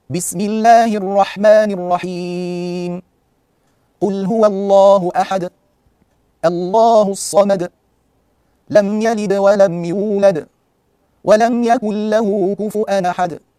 بسم الله الرحمن الرحيم. قل هو الله أحد الله الصمد لم يلد ولم يولد ولم يكن له كفؤا أحد.